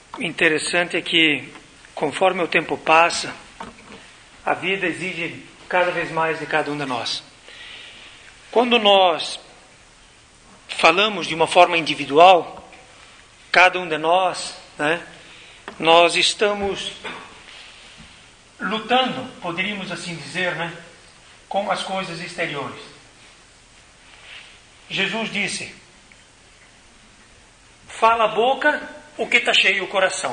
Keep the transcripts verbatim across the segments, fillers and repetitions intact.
interessante é que, conforme o tempo passa, a vida exige cada vez mais de cada um de nós. Quando nós falamos de uma forma individual, cada um de nós, né, nós estamos lutando, poderíamos assim dizer, né, com as coisas exteriores. Jesus disse: fala a boca o que está cheio o coração.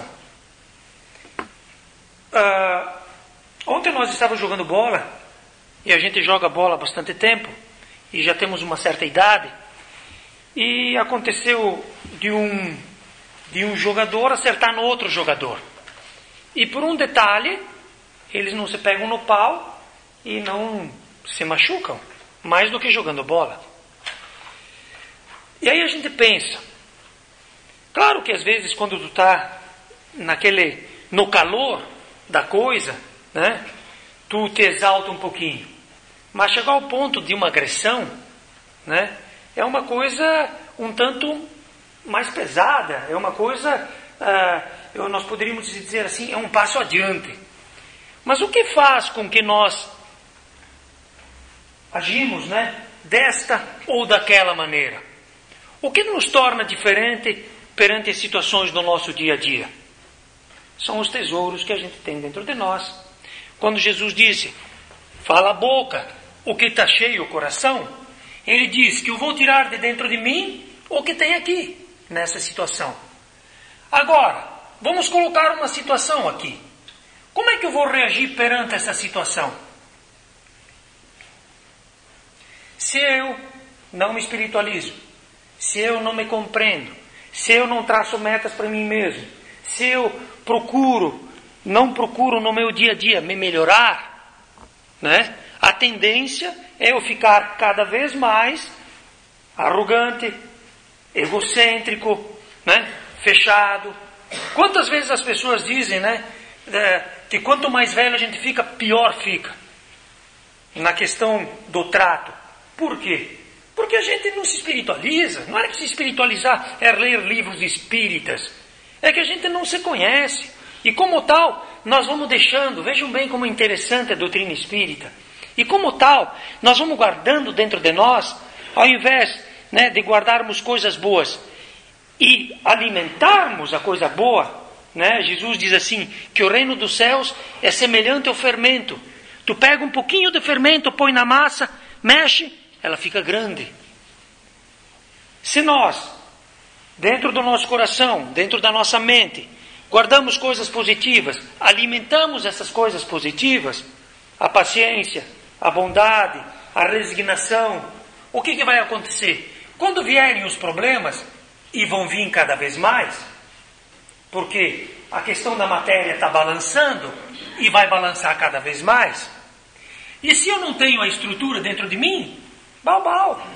Uh, ontem nós estávamos jogando bola, e a gente joga bola há bastante tempo, e já temos uma certa idade, e aconteceu de um, de um jogador acertar no outro jogador. E por um detalhe, eles não se pegam no pau e não se machucam, mais do que jogando bola. E aí a gente pensa, claro que às vezes quando tu está naquele, no calor da coisa, né, tu te exalta um pouquinho. Mas chegar ao ponto de uma agressão, né, é uma coisa um tanto mais pesada, é uma coisa, uh, nós poderíamos dizer assim, é um passo adiante. Mas o que faz com que nós agimos, né, desta ou daquela maneira? O que nos torna diferente perante as situações do nosso dia a dia? São os tesouros que a gente tem dentro de nós. Quando Jesus disse, fala a boca, o que está cheio o coração, ele diz que eu vou tirar de dentro de mim o que tem aqui, nessa situação. Agora, vamos colocar uma situação aqui. Como é que eu vou reagir perante essa situação? Se eu não me espiritualizo, se eu não me compreendo, se eu não traço metas para mim mesmo, se eu procuro, não procuro no meu dia a dia me melhorar, né? A tendência é eu ficar cada vez mais arrogante, egocêntrico, né? Fechado. Quantas vezes as pessoas dizem, né, que quanto mais velho a gente fica, pior fica na questão do trato. Por quê? Porque a gente não se espiritualiza. Não é que se espiritualizar é ler livros espíritas. É que a gente não se conhece. E como tal, nós vamos deixando, vejam bem como é interessante a doutrina espírita. E como tal, nós vamos guardando dentro de nós, ao invés, né, de guardarmos coisas boas e alimentarmos a coisa boa, né? Jesus diz assim, que o reino dos céus é semelhante ao fermento. Tu pega um pouquinho de fermento, põe na massa, mexe, ela fica grande. Se nós, dentro do nosso coração, dentro da nossa mente, guardamos coisas positivas, alimentamos essas coisas positivas, a paciência, a bondade, a resignação, o que, que vai acontecer? Quando vierem os problemas, e vão vir cada vez mais, porque a questão da matéria está balançando, e vai balançar cada vez mais, e se eu não tenho a estrutura dentro de mim, bal, bal,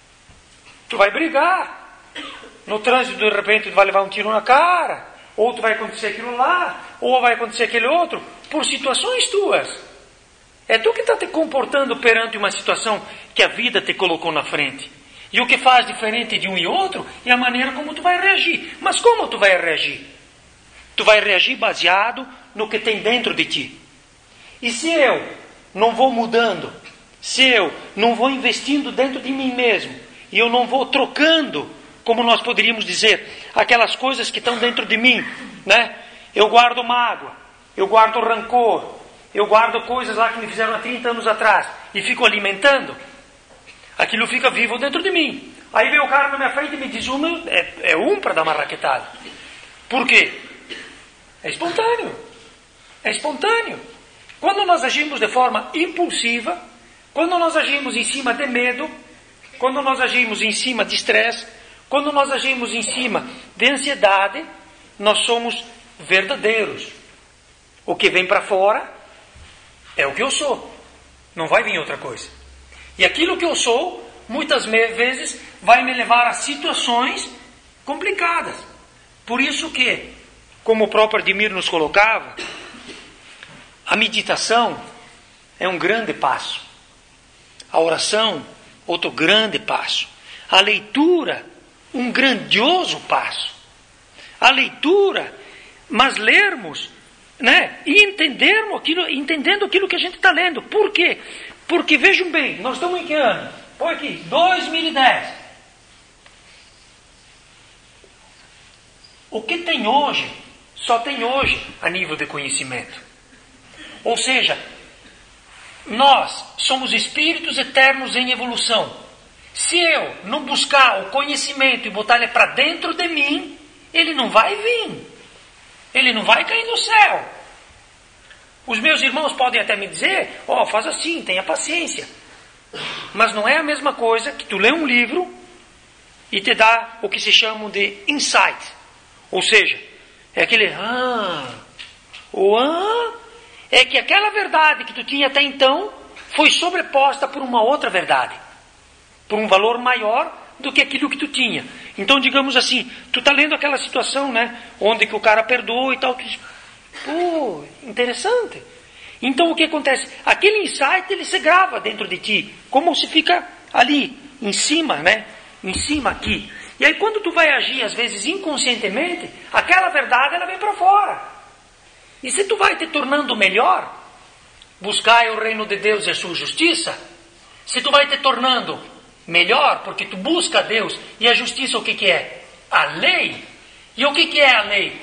tu vai brigar, no trânsito de repente tu vai levar um tiro na cara, ou tu vai acontecer aquilo lá, ou vai acontecer aquele outro, por situações tuas. É tu que está te comportando perante uma situação que a vida te colocou na frente. E o que faz diferente de um e outro é a maneira como tu vai reagir. Mas como tu vai reagir? Tu vai reagir baseado no que tem dentro de ti. E se eu não vou mudando, se eu não vou investindo dentro de mim mesmo, e eu não vou trocando, como nós poderíamos dizer, aquelas coisas que estão dentro de mim, né? Eu guardo mágoa, eu guardo rancor, eu guardo coisas lá que me fizeram há trinta anos atrás, e fico alimentando, aquilo fica vivo dentro de mim. Aí vem o cara na minha frente e me diz, uma, é, é um para dar uma raquetada. Por quê? É espontâneo. É espontâneo. Quando nós agimos de forma impulsiva, quando nós agimos em cima de medo, quando nós agimos em cima de estresse, quando nós agimos em cima de ansiedade, nós somos verdadeiros. O que vem para fora é o que eu sou. Não vai vir outra coisa. E aquilo que eu sou, muitas vezes, vai me levar a situações complicadas. Por isso que, como o próprio Ademir nos colocava, a meditação é um grande passo. A oração, outro grande passo. A leitura, um grandioso passo. A leitura mas lermos, né? E entendermos aquilo, entendendo aquilo que a gente está lendo. Por quê? Porque, vejam bem, nós estamos em que ano? Põe aqui, dois mil e dez. O que tem hoje, só tem hoje a nível de conhecimento. Ou seja, nós somos espíritos eternos em evolução. Se eu não buscar o conhecimento e botar ele para dentro de mim, ele não vai vir. Ele não vai cair no céu. Os meus irmãos podem até me dizer, ó, oh, faz assim, tenha paciência. Mas não é a mesma coisa que tu lê um livro e te dá o que se chama de insight. Ou seja, é aquele ah, o ah, é que aquela verdade que tu tinha até então foi sobreposta por uma outra verdade, por um valor maior do que aquilo que tu tinha. Então, digamos assim, tu está lendo aquela situação, né, onde que o cara perdoou e tal, tu diz, pô, interessante. Então, o que acontece? Aquele insight, ele se grava dentro de ti, como se fica ali, em cima, né, em cima aqui. E aí, quando tu vai agir, às vezes, inconscientemente, aquela verdade, ela vem para fora. E se tu vai te tornando melhor, buscai o reino de Deus e a sua justiça, se tu vai te tornando melhor, porque tu busca Deus, e a justiça o que que é? A lei. E o que que é a lei?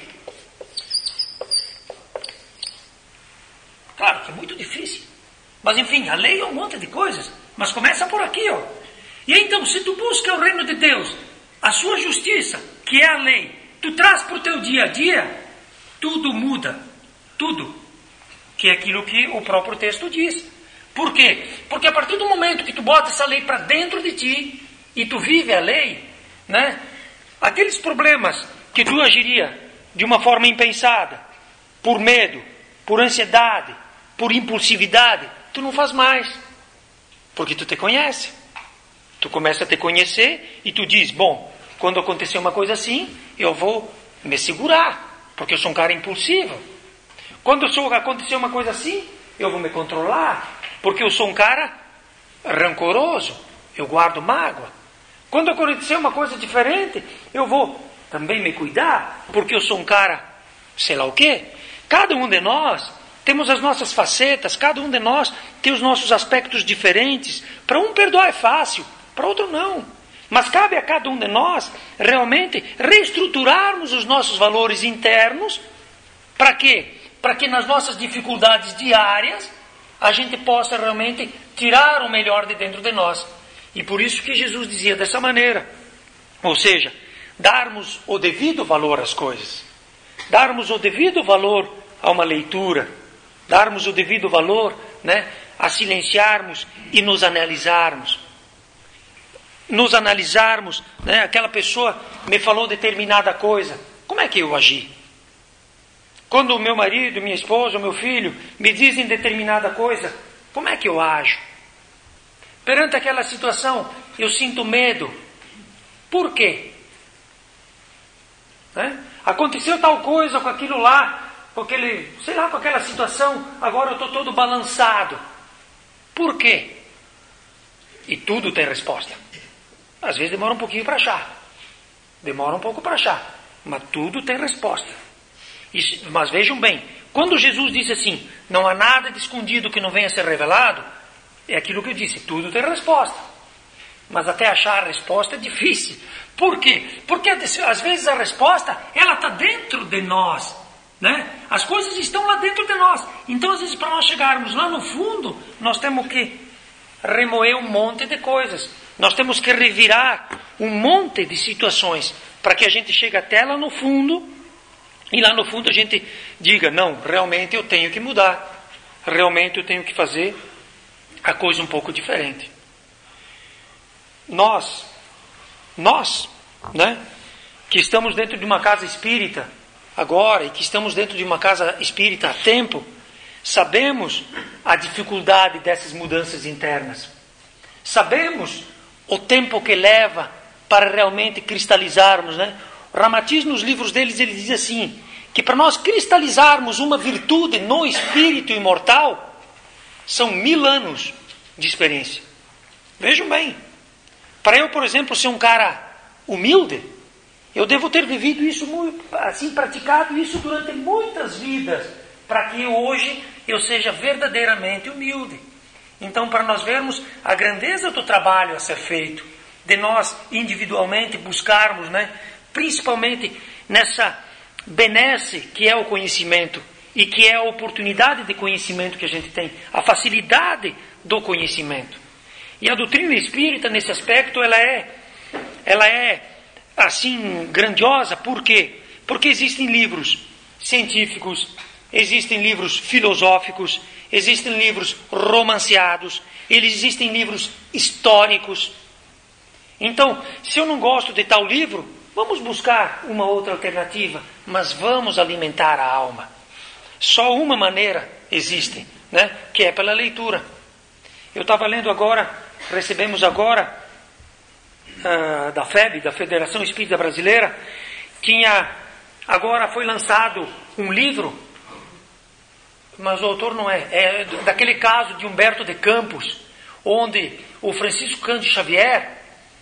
Claro que é muito difícil. Mas enfim, a lei é um monte de coisas. Mas começa por aqui, ó. E então, se tu busca o reino de Deus, a sua justiça, que é a lei, tu traz para o teu dia a dia, tudo muda. Tudo. Que é aquilo que o próprio texto diz. Por quê? Porque a partir do momento que tu bota essa lei para dentro de ti, e tu vive a lei, né? Aqueles problemas que tu agiria de uma forma impensada, por medo, por ansiedade, por impulsividade, tu não faz mais. Porque tu te conhece. Tu começa a te conhecer e tu diz, bom, quando acontecer uma coisa assim, eu vou me segurar, porque eu sou um cara impulsivo. Quando acontecer uma coisa assim, eu vou me controlar, porque eu sou um cara rancoroso, eu guardo mágoa. Quando acontecer uma coisa diferente, eu vou também me cuidar, porque eu sou um cara, sei lá o quê. Cada um de nós temos as nossas facetas, cada um de nós tem os nossos aspectos diferentes. Para um perdoar é fácil, para outro não. Mas cabe a cada um de nós realmente reestruturarmos os nossos valores internos. Para quê? Para que nas nossas dificuldades diárias a gente possa realmente tirar o melhor de dentro de nós. E por isso que Jesus dizia dessa maneira. Ou seja, darmos o devido valor às coisas. Darmos o devido valor a uma leitura. Darmos o devido valor, né, a silenciarmos e nos analisarmos. Nos analisarmos, né, aquela pessoa me falou determinada coisa. Como é que eu agi? Quando o meu marido, minha esposa, o meu filho me dizem determinada coisa, como é que eu ajo? Perante aquela situação, eu sinto medo. Por quê? Né? Aconteceu tal coisa com aquilo lá, com aquele, sei lá, com aquela situação, agora eu estou todo balançado. Por quê? E tudo tem resposta. Às vezes demora um pouquinho para achar. Demora um pouco para achar. Mas tudo tem resposta. Isso, mas vejam bem, quando Jesus disse assim, não há nada de escondido que não venha a ser revelado, é aquilo que eu disse, tudo tem resposta. Mas até achar a resposta é difícil. Por quê? Porque às vezes a resposta, ela está dentro de nós. Né? As coisas estão lá dentro de nós. Então às vezes para nós chegarmos lá no fundo, nós temos que remoer um monte de coisas. Nós temos que revirar um monte de situações para que a gente chegue até lá no fundo. E lá no fundo a gente diga, não, realmente eu tenho que mudar. Realmente eu tenho que fazer a coisa um pouco diferente. Nós, nós, né, que estamos dentro de uma casa espírita agora e que estamos dentro de uma casa espírita há tempo, sabemos a dificuldade dessas mudanças internas. Sabemos o tempo que leva para realmente cristalizarmos, né? O Ramatiz, nos livros deles, ele diz assim, que para nós cristalizarmos uma virtude no espírito imortal, são mil anos de experiência. Vejam bem, para eu, por exemplo, ser um cara humilde, Eu devo ter vivido isso, assim, praticado isso durante muitas vidas, para que hoje eu seja verdadeiramente humilde. Então, para nós vermos a grandeza do trabalho a ser feito, de nós individualmente buscarmos, né, principalmente nessa benesse que é o conhecimento e que é a oportunidade de conhecimento que a gente tem, a facilidade do conhecimento. E a doutrina espírita, nesse aspecto, ela é, ela é assim, grandiosa. Por quê? Porque existem livros científicos, existem livros filosóficos, existem livros romanceados, existem livros históricos. Então, se eu não gosto de tal livro, vamos buscar uma outra alternativa, mas vamos alimentar a alma. Só uma maneira existe, né? Que é pela leitura. Eu estava lendo agora, recebemos agora uh, da F E B, da Federação Espírita Brasileira, tinha, agora foi lançado um livro, mas o autor não é, é daquele caso de Humberto de Campos, onde o Francisco Cândido Xavier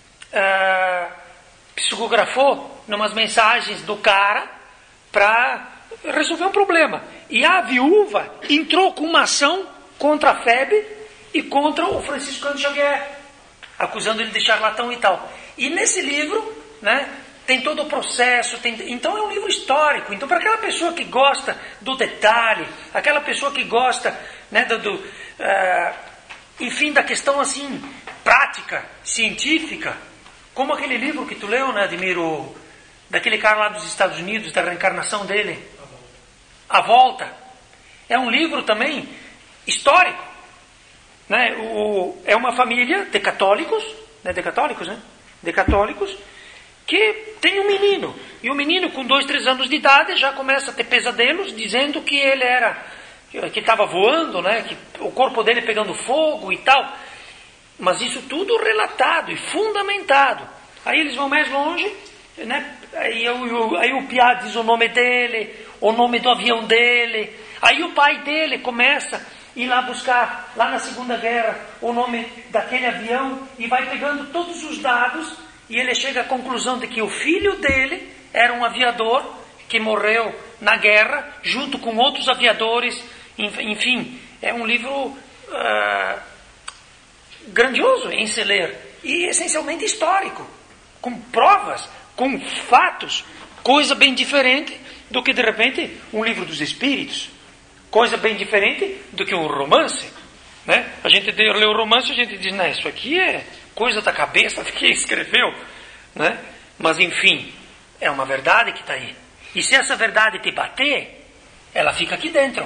uh, psicografou numas mensagens do cara para resolver um problema. E a viúva entrou com uma ação contra a F E B e contra o Francisco Cândido Xavier, acusando ele de charlatão e tal. E nesse livro, né, tem todo o processo, tem, então é um livro histórico. Então, para aquela pessoa que gosta do detalhe, aquela pessoa que gosta, né, do, do uh, enfim, da questão assim, prática, científica, como aquele livro que tu leu, né, Admiro, daquele cara lá dos Estados Unidos, da reencarnação dele, A Volta. É um livro também histórico. Né? O, é uma família de católicos, né, de católicos, né? De católicos, que tem um menino. E o menino, com dois, três anos de idade, já começa a ter pesadelos, dizendo que ele era, que estava voando, né? Que o corpo dele pegando fogo e tal. Mas isso tudo relatado e fundamentado. Aí eles vão mais longe, né? Aí, eu, aí o piá diz o nome dele, o nome do avião dele. Aí o pai dele começa a ir lá buscar, lá na Segunda Guerra, o nome daquele avião e vai pegando todos os dados e ele chega à conclusão de que o filho dele era um aviador que morreu na guerra junto com outros aviadores. Enfim, é um livro uh, grandioso em se ler e essencialmente histórico, com provas, com fatos, coisa bem diferente do que de repente um livro dos Espíritos. Coisa bem diferente do que um romance, né? A gente lê o romance e a gente diz, não, isso aqui é coisa da cabeça de quem escreveu, né? Mas enfim, é uma verdade que está aí. E se essa verdade te bater, ela fica aqui dentro.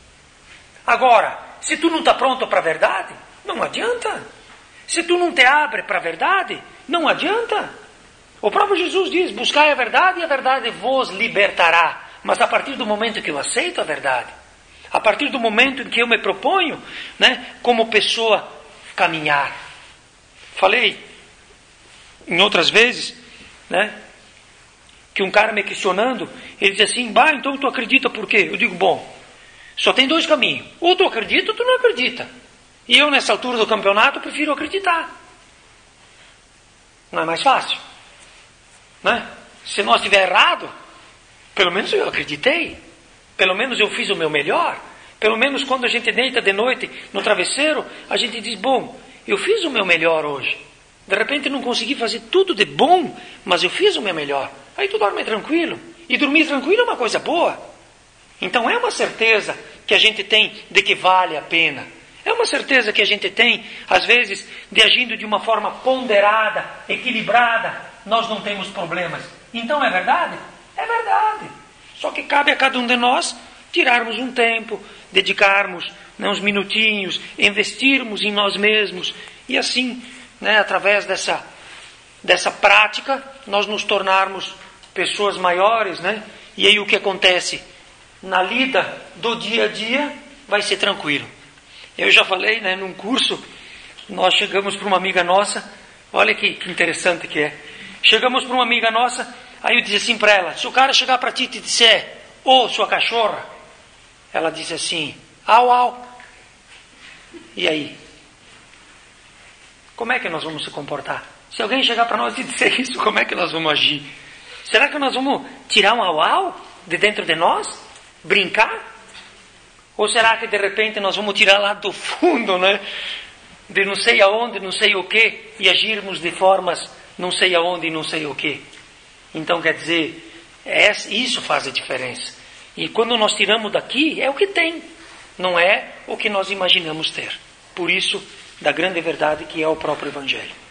Agora, se tu não está pronto para a verdade, não adianta. Se tu não te abre para a verdade, não adianta. O próprio Jesus diz, buscai a verdade e a verdade vos libertará. Mas a partir do momento que eu aceito a verdade, a partir do momento em que eu me proponho, né, como pessoa, caminhar. Falei em outras vezes, né, que um cara me questionando, ele diz assim, bah, então tu acredita por quê? Eu digo, bom, só tem dois caminhos. Ou tu acredita ou tu não acredita. E eu, nessa altura do campeonato, prefiro acreditar. Não é mais fácil? Né? Se nós estiver errado, pelo menos eu acreditei. Pelo menos eu fiz o meu melhor. Pelo menos quando a gente deita de noite no travesseiro, a gente diz, bom, eu fiz o meu melhor hoje. De repente não consegui fazer tudo de bom, mas eu fiz o meu melhor. Aí tu dorme tranquilo. E dormir tranquilo é uma coisa boa. Então é uma certeza que a gente tem de que vale a pena. É uma certeza que a gente tem, às vezes, de agindo de uma forma ponderada, equilibrada, nós não temos problemas. Então é verdade? É verdade. Só que cabe a cada um de nós tirarmos um tempo, dedicarmos, né, uns minutinhos, investirmos em nós mesmos. E assim, né, através dessa, dessa prática, nós nos tornarmos pessoas maiores. Né? E aí o que acontece? Na lida do dia a dia vai ser tranquilo. Eu já falei, né, num curso, nós chegamos para uma amiga nossa, olha que, que interessante que é. Chegamos para uma amiga nossa, aí eu disse assim para ela, se o cara chegar para ti e te disser, ô, oh, sua cachorra, ela disse assim, au, au. E aí? Como é que nós vamos se comportar? Se alguém chegar para nós e disser isso, como é que nós vamos agir? Será que nós vamos tirar um au-au de dentro de nós? Brincar? Ou será que de repente nós vamos tirar lá do fundo, né? De não sei aonde, não sei o que, e agirmos de formas não sei aonde e não sei o que? Então quer dizer, é, isso faz a diferença. E quando nós tiramos daqui, é o que tem, não é o que nós imaginamos ter. Por isso, da grande verdade que é o próprio Evangelho.